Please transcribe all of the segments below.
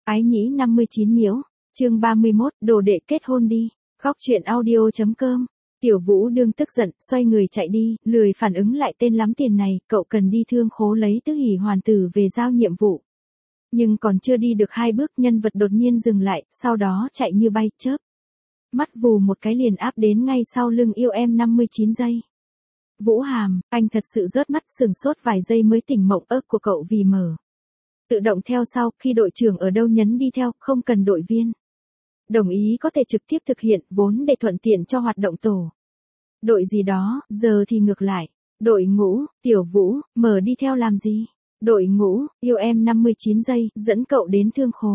Ái nhĩ 59 miễu, chương 31, đồ đệ kết hôn đi, góc truyện audio.com. Tiểu Vũ đương tức giận, xoay người chạy đi, lười phản ứng lại tên lắm tiền này, cậu cần đi thương khố lấy Tứ Hỷ hoàn tử về giao nhiệm vụ. Nhưng còn chưa đi được 2 bước, nhân vật đột nhiên dừng lại, sau đó chạy như bay, chớp mắt vù một cái liền áp đến ngay sau lưng yêu em 59 giây. Vũ Hàm, anh thật sự rớt mắt, sừng sốt vài giây mới tỉnh mộng ớt của cậu vì mở tự động theo sau, khi đội trưởng ở đâu nhấn đi theo, không cần đội viên đồng ý có thể trực tiếp thực hiện, vốn để thuận tiện cho hoạt động tổ đội gì đó, giờ thì ngược lại. Đội ngũ, Tiểu Vũ, mở đi theo làm gì? Đội ngũ, yêu em 59 giây, dẫn cậu đến thương khố.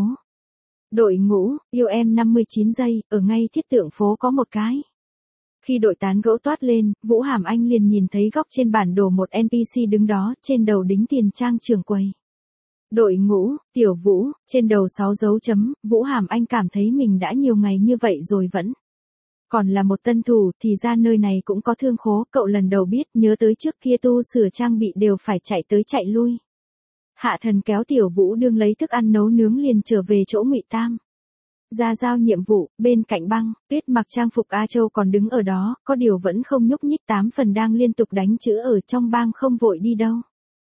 Đội ngũ, yêu em 59 giây, ở ngay thiết tượng phố có một cái. Khi đội tán gẫu toát lên, Vũ Hàm Anh liền nhìn thấy góc trên bản đồ một NPC đứng đó, trên đầu đính tiền trang trưởng quầy. Đội ngũ, Tiểu Vũ, trên đầu 6 dấu chấm, Vũ Hàm Anh cảm thấy mình đã nhiều ngày như vậy rồi vẫn còn là một tân thủ, thì ra nơi này cũng có thương khố, cậu lần đầu biết, nhớ tới trước kia tu sửa trang bị đều phải chạy tới chạy lui. Hạ Thần kéo Tiểu Vũ đương lấy thức ăn nấu nướng liền trở về chỗ Ngụy Tam. Ra giao nhiệm vụ, bên cạnh Băng, Tuyết mặc trang phục A Châu còn đứng ở đó, có điều vẫn không nhúc nhích, 8 phần đang liên tục đánh chữ ở trong bang không vội đi đâu.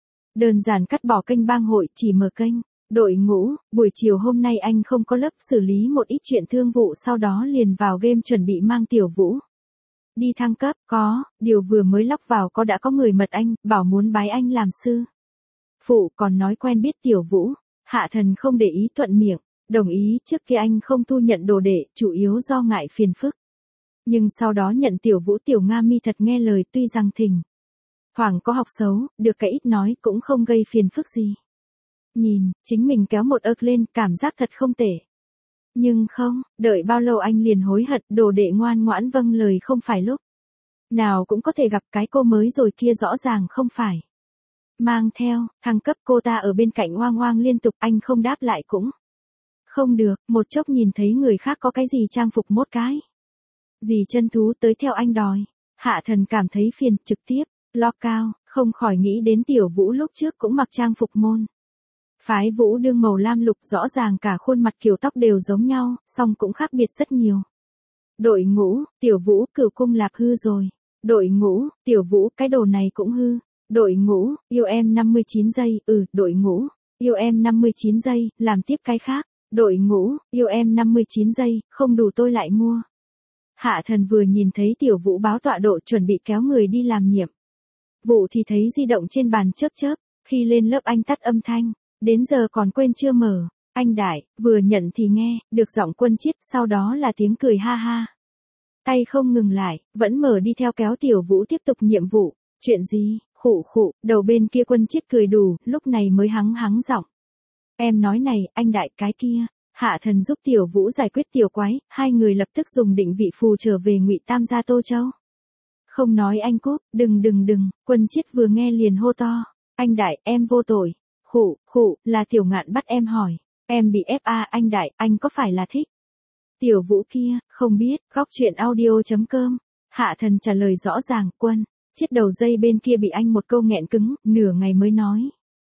Đơn giản cắt bỏ kênh bang hội, chỉ mở kênh. Đội ngũ, buổi chiều hôm nay anh không có lớp, xử lý một ít chuyện thương vụ, sau đó liền vào game chuẩn bị mang Tiểu Vũ đi thăng cấp. Có, điều vừa mới lóc vào đã có người mật anh, bảo muốn bái anh làm sư phụ, còn nói quen biết Tiểu Vũ. Hạ Thần không để ý, thuận miệng đồng ý, trước kia anh không thu nhận đồ đệ, chủ yếu do ngại phiền phức. Nhưng sau đó nhận Tiểu Vũ, Tiểu Nga Mi thật nghe lời, tuy rằng thỉnh thoảng có học xấu, được cái ít nói cũng không gây phiền phức gì. Nhìn, chính mình kéo một ức lên, cảm giác thật không tệ. Nhưng không, đợi bao lâu anh liền hối hận, đồ đệ ngoan ngoãn vâng lời không phải lúc nào cũng có thể gặp, cái cô mới rồi kia rõ ràng không phải mang theo, thăng cấp. Cô ta ở bên cạnh oang oang liên tục, anh không đáp lại cũng không được, một chốc nhìn thấy người khác có cái gì trang phục mốt cái gì chân thú tới theo anh đòi. Hạ Thần cảm thấy phiền, trực tiếp lo cao, không khỏi nghĩ đến Tiểu Vũ lúc trước cũng mặc trang phục môn phái Vũ đương màu lam lục, rõ ràng cả khuôn mặt kiểu tóc đều giống nhau, song cũng khác biệt rất nhiều. Đội ngũ, Tiểu Vũ, Cửu cung lạp hư rồi. Đội ngũ, Tiểu Vũ, cái đồ này cũng hư. Đội ngũ, yêu em 59 giây, đội ngũ, yêu em 59 giây, làm tiếp cái khác. Đội ngũ, yêu em 59 giây, không đủ tôi lại mua. Hạ Thần vừa nhìn thấy Tiểu Vũ báo tọa độ, chuẩn bị kéo người đi làm nhiệm vụ thì thấy di động trên bàn chớp chớp, khi lên lớp anh tắt âm thanh. Đến giờ còn quên chưa mở. Anh Đại, vừa nhận thì nghe được giọng Quân Chiết, sau đó là tiếng cười ha ha. Tay không ngừng lại, vẫn mở đi theo kéo Tiểu Vũ tiếp tục nhiệm vụ. Chuyện gì? Khụ khụ, đầu bên kia Quân Chiết cười đủ, lúc này mới hắng hắng giọng. Em nói này, anh Đại, cái kia. Hạ Thần giúp Tiểu Vũ giải quyết tiểu quái, hai người lập tức dùng định vị phù trở về Ngụy Tam gia Tô Châu. Không nói anh cúp, đừng, Quân Chiết vừa nghe liền hô to. Anh Đại, em vô tội. Khụ, là Tiểu Ngạn bắt em hỏi. Em bị ép à, anh Đại, anh có phải là thích Tiểu Vũ kia? Không biết, góc truyện audio.com. Hạ Thần trả lời rõ ràng, Quân Chiết đầu dây bên kia bị anh một câu nghẹn cứng, nửa ngày mới nói.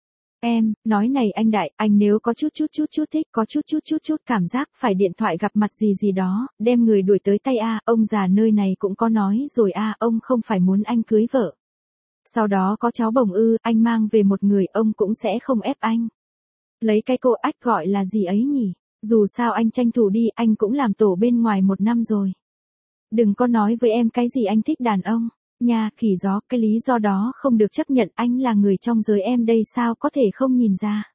Em, nói này anh Đại, anh nếu có chút thích, có chút cảm giác phải điện thoại gặp mặt gì đó, đem người đuổi tới tay à, ông già nơi này cũng có nói rồi à, ông không phải muốn anh cưới vợ. Sau đó có cháu bồng anh mang về một người, ông cũng sẽ không ép anh. Lấy cái cô ách gọi là gì ấy nhỉ? Dù sao anh tranh thủ đi, anh cũng làm tổ bên ngoài 1 năm rồi. Đừng có nói với em cái gì anh thích đàn ông. Nha, khỉ gió, cái lý do đó không được chấp nhận, anh là người trong giới em đây sao có thể không nhìn ra.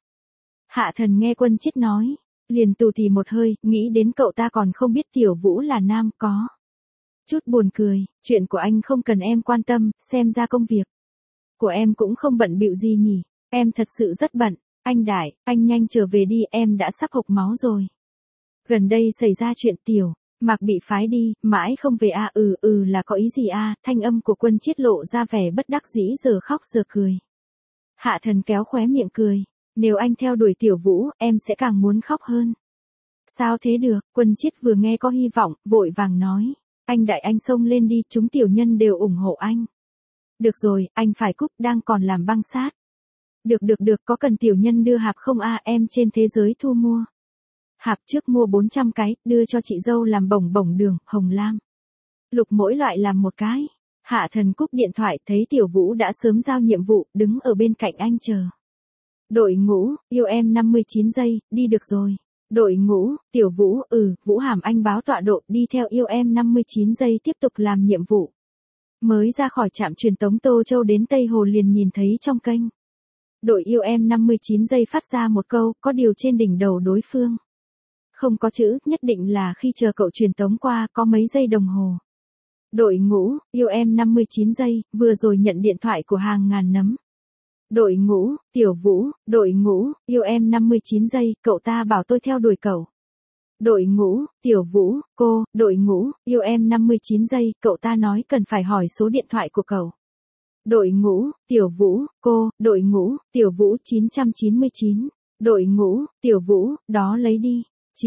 Hạ Thần nghe Quân Chiết nói, liền tù thì một hơi, nghĩ đến cậu ta còn không biết Tiểu Vũ là nam, có chút buồn cười. Chuyện của anh không cần em quan tâm, xem ra công việc của em cũng không bận bịu gì nhỉ. Em thật sự rất bận. Anh Đại, anh nhanh trở về đi, em đã sắp hộc máu rồi. Gần đây xảy ra chuyện Tiểu Mạc bị phái đi, mãi không về à, là có ý gì à, thanh âm của Quân Chiết lộ ra vẻ bất đắc dĩ, giờ khóc giờ cười. Hạ Thần kéo khóe miệng cười. Nếu anh theo đuổi Tiểu Vũ, em sẽ càng muốn khóc hơn. Sao thế được? Quân Chiết vừa nghe có hy vọng, vội vàng nói. Anh Đại, anh xông lên đi, chúng tiểu nhân đều ủng hộ anh. Được rồi, anh phải cúp, đang còn làm băng sát. Được, có cần tiểu nhân đưa hạp không à, em trên thế giới thu mua. Hạp trước mua 400 cái, đưa cho chị dâu làm bổng bổng đường, hồng lam. Lục mỗi loại làm một cái. Hạ Thần cúp điện thoại thấy Tiểu Vũ đã sớm giao nhiệm vụ, đứng ở bên cạnh anh chờ. Đội ngũ, yêu em 59 giây, đi được rồi. Đội ngũ, Tiểu Vũ, Vũ Hàm Anh báo tọa độ, đi theo yêu em 59 giây tiếp tục làm nhiệm vụ. Mới ra khỏi trạm truyền tống Tô Châu đến Tây Hồ liền nhìn thấy trong kênh. Đội yêu em 59 giây phát ra một câu, có điều trên đỉnh đầu đối phương. Không có chữ, nhất định là khi chờ cậu truyền tống qua, có mấy giây đồng hồ. Đội ngũ, yêu em 59 giây, vừa rồi nhận điện thoại của hàng ngàn nấm. Đội ngũ, Tiểu Vũ, đội ngũ, yêu em 59 giây, cậu ta bảo tôi theo đuổi cậu. Đội ngũ, Tiểu Vũ, cô, đội ngũ, yêu em 59 giây, cậu ta nói cần phải hỏi số điện thoại của cậu. Đội ngũ, Tiểu Vũ, cô, đội ngũ, Tiểu Vũ 999. Đội ngũ, Tiểu Vũ, đó lấy đi.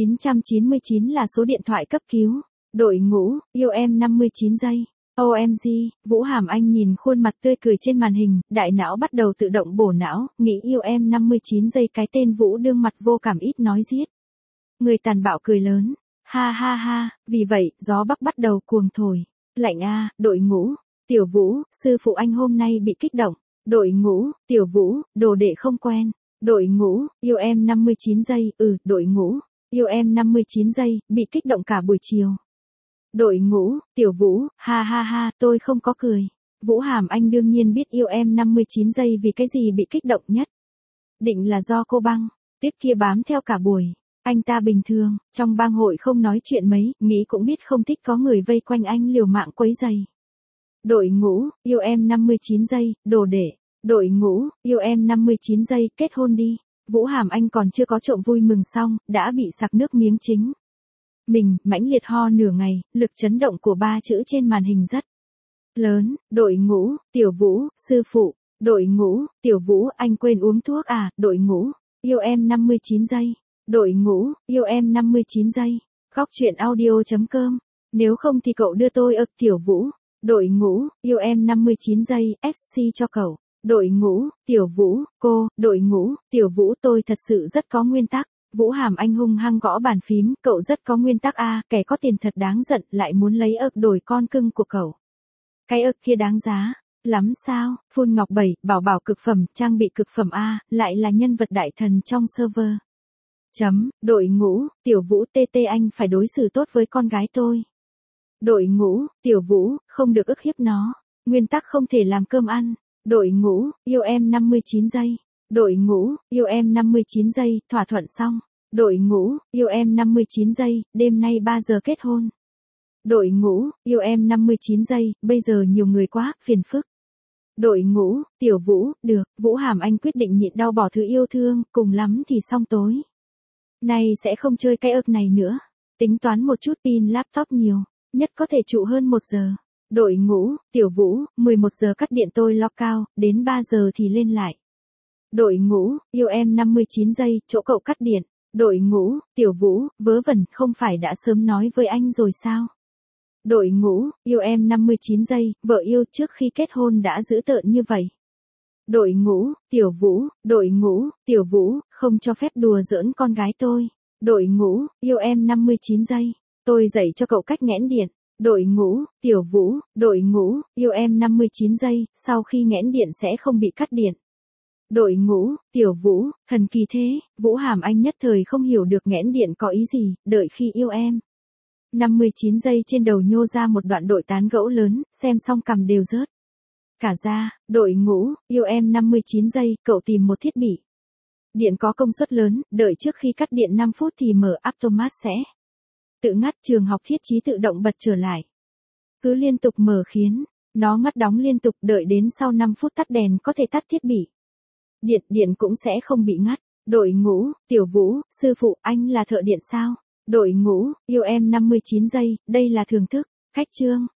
999 là số điện thoại cấp cứu. Đội ngũ, yêu em 59 giây. OMG, Vũ Hàm Anh nhìn khuôn mặt tươi cười trên màn hình, đại não bắt đầu tự động bổ não, nghĩ yêu em 59 giây cái tên Vũ đương mặt vô cảm ít nói giết. Người tàn bạo cười lớn, ha ha ha, vì vậy, gió bắc bắt đầu cuồng thổi. Lạnh a, đội ngũ, Tiểu Vũ, sư phụ anh hôm nay bị kích động. Đội ngũ, Tiểu Vũ, đồ đệ không quen. Đội ngũ, yêu em 59 giây, đội ngũ, yêu em 59 giây, bị kích động cả buổi chiều. Đội ngũ, Tiểu Vũ, ha ha ha, tôi không có cười. Vũ Hàm Anh đương nhiên biết yêu em 59 giây vì cái gì bị kích động nhất. Định là do cô băng, tuyết kia bám theo cả buổi. Anh ta bình thường, trong bang hội không nói chuyện mấy, nghĩ cũng biết không thích có người vây quanh anh liều mạng quấy giày. Đội ngũ, yêu em 59 giây, đồ đệ. Đội ngũ, yêu em 59 giây, kết hôn đi. Vũ Hàm Anh còn chưa có trộm vui mừng xong, đã bị sặc nước miếng chính. Mình, mãnh liệt ho nửa ngày, lực chấn động của ba chữ trên màn hình rất lớn. Đội ngũ, Tiểu Vũ, sư phụ. Đội ngũ, Tiểu Vũ, anh quên uống thuốc à. Đội ngũ, yêu em 59 giây. Đội ngũ, yêu em 59 giây. Góc truyện audio.com. Nếu không thì cậu đưa tôi Tiểu Vũ. Đội ngũ, yêu em 59 giây, SC cho cậu. Đội ngũ, Tiểu Vũ, cô, đội ngũ, Tiểu Vũ tôi thật sự rất có nguyên tắc. Vũ Hàm Anh hung hăng gõ bàn phím, cậu rất có nguyên tắc a, kẻ có tiền thật đáng giận, lại muốn lấy đổi con cưng của cậu. Cái kia đáng giá lắm sao? Phun Ngọc Bảy, bảo bảo cực phẩm, trang bị cực phẩm a, lại là nhân vật đại thần trong server. Đội ngũ, Tiểu Vũ TT anh phải đối xử tốt với con gái tôi. Đội ngũ, Tiểu Vũ, không được ức hiếp nó. Nguyên tắc không thể làm cơm ăn. Đội ngũ, yêu em 59 giây. Đội ngũ, yêu em 59 giây, thỏa thuận xong. Đội ngũ, yêu em 59 giây, đêm nay 3 giờ kết hôn. Đội ngũ, yêu em 59 giây, bây giờ nhiều người quá, phiền phức. Đội ngũ, Tiểu Vũ, được, Vũ Hàm Anh quyết định nhịn đau bỏ thứ yêu thương, cùng lắm thì xong tối. Nay sẽ không chơi cái này nữa. Tính toán một chút pin laptop nhiều, nhất có thể trụ hơn 1 giờ. Đội ngũ, Tiểu Vũ, 11 giờ cắt điện tôi lo cao, đến 3 giờ thì lên lại. Đội ngũ, yêu em 59 giây, chỗ cậu cắt điện. Đội ngũ, Tiểu Vũ, vớ vẩn, không phải đã sớm nói với anh rồi sao? Đội ngũ, yêu em 59 giây, vợ yêu trước khi kết hôn đã dữ tợn như vậy. Đội ngũ, Tiểu Vũ, đội ngũ, Tiểu Vũ, không cho phép đùa giỡn con gái tôi. Đội ngũ, yêu em 59 giây, tôi dạy cho cậu cách nghẽn điện. Đội ngũ, Tiểu Vũ, đội ngũ, yêu em 59 giây, sau khi nghẽn điện sẽ không bị cắt điện. Đội ngũ, Tiểu Vũ, thần kỳ thế, Vũ Hàm Anh nhất thời không hiểu được nghẽn điện có ý gì, đợi khi yêu em. 59 giây trên đầu nhô ra một đoạn đội tán gẫu lớn, xem xong cằm đều rớt. Cả ra, đội ngũ, yêu em 59 giây, cậu tìm một thiết bị. Điện có công suất lớn, đợi trước khi cắt điện 5 phút thì mở automat sẽ tự ngắt, trường học thiết trí tự động bật trở lại. Cứ liên tục mở khiến nó ngắt đóng liên tục, đợi đến sau 5 phút tắt đèn có thể tắt thiết bị. Điện cũng sẽ không bị ngắt. Đội ngũ, Tiểu Vũ, sư phụ, anh là thợ điện sao? Đội ngũ, yêu em 59 giây, đây là thưởng thức. Khách trương,